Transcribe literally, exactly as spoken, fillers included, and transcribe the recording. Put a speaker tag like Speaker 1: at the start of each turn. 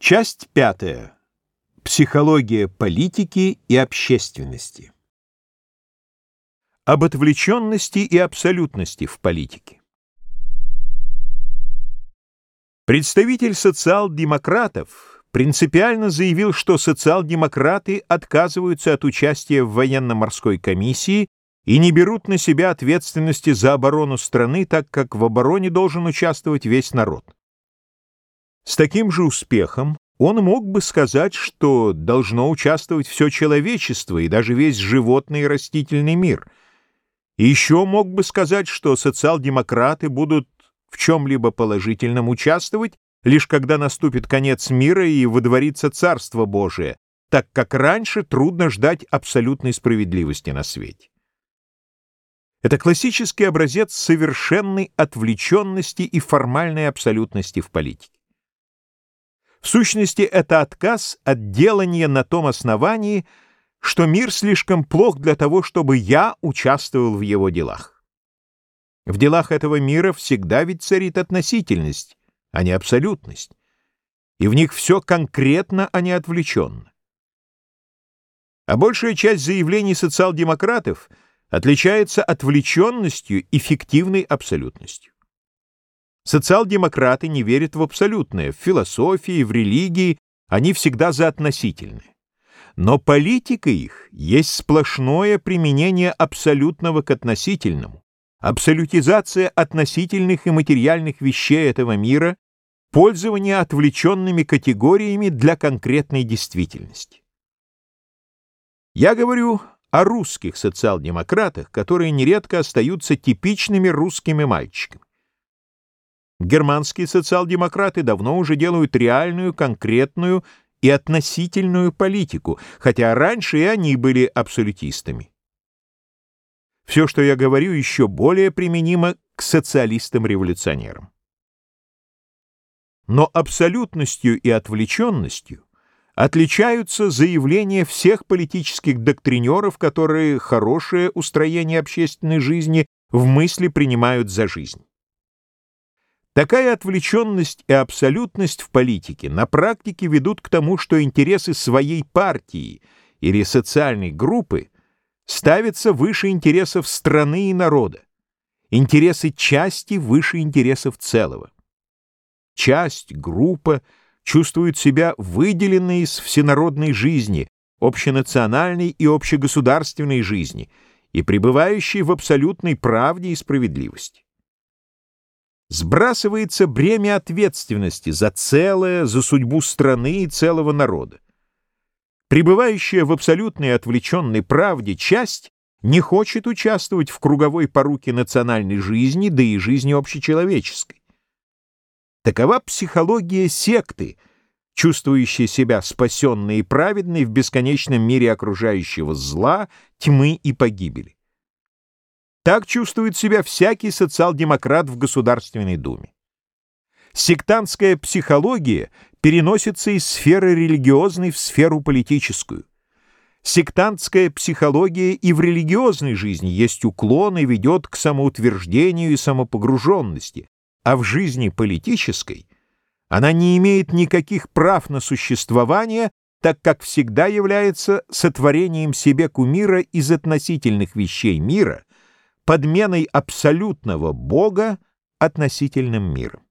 Speaker 1: Часть пятая. Психология политики и общественности. Об отвлеченности и абсолютности в политике. Представитель социал-демократов принципиально заявил, что социал-демократы отказываются от участия в военно-морской комиссии и не берут на себя ответственности за оборону страны, так как в обороне должен участвовать весь народ. С таким же успехом он мог бы сказать, что должно участвовать все человечество и даже весь животный и растительный мир. И еще мог бы сказать, что социал-демократы будут в чем-либо положительном участвовать, лишь когда наступит конец мира и водворится Царство Божие, так как раньше трудно ждать абсолютной справедливости на свете. Это классический образец совершенной отвлеченности и формальной абсолютности в политике. В сущности, это отказ от делания на том основании, что мир слишком плох для того, чтобы я участвовал в его делах. В делах этого мира всегда ведь царит относительность, а не абсолютность, и в них все конкретно, а не отвлеченно. А большая часть заявлений социал-демократов отличается отвлеченностью и фиктивной абсолютностью. Социал-демократы не верят в абсолютное, в философии, в религии, они всегда за относительное. Но политика их есть сплошное применение абсолютного к относительному, абсолютизация относительных и материальных вещей этого мира, пользование отвлеченными категориями для конкретной действительности. Я говорю о русских социал-демократах, которые нередко остаются типичными русскими мальчиками. Германские социал-демократы давно уже делают реальную, конкретную и относительную политику, хотя раньше и они были абсолютистами. Все, что я говорю, еще более применимо к социалистам-революционерам. Но абсолютностью и отвлеченностью отличаются заявления всех политических доктринеров, которые хорошее устроение общественной жизни в мысли принимают за жизнь. Такая отвлеченность и абсолютность в политике на практике ведут к тому, что интересы своей партии или социальной группы ставятся выше интересов страны и народа, интересы части выше интересов целого. Часть, группа чувствуют себя выделенной из всенародной жизни, общенациональной и общегосударственной жизни и пребывающей в абсолютной правде и справедливости. Сбрасывается бремя ответственности за целое, за судьбу страны и целого народа. Пребывающая в абсолютной отвлеченной правде часть не хочет участвовать в круговой поруке национальной жизни, да и жизни общечеловеческой. Такова психология секты, чувствующей себя спасенной и праведной в бесконечном мире окружающего зла, тьмы и погибели. Так чувствует себя всякий социал-демократ в Государственной Думе. Сектантская психология переносится из сферы религиозной в сферу политическую. Сектантская психология и в религиозной жизни есть уклон и ведет к самоутверждению и самопогруженности, а в жизни политической она не имеет никаких прав на существование, так как всегда является сотворением себе кумира из относительных вещей мира, подменой абсолютного Бога относительным миром.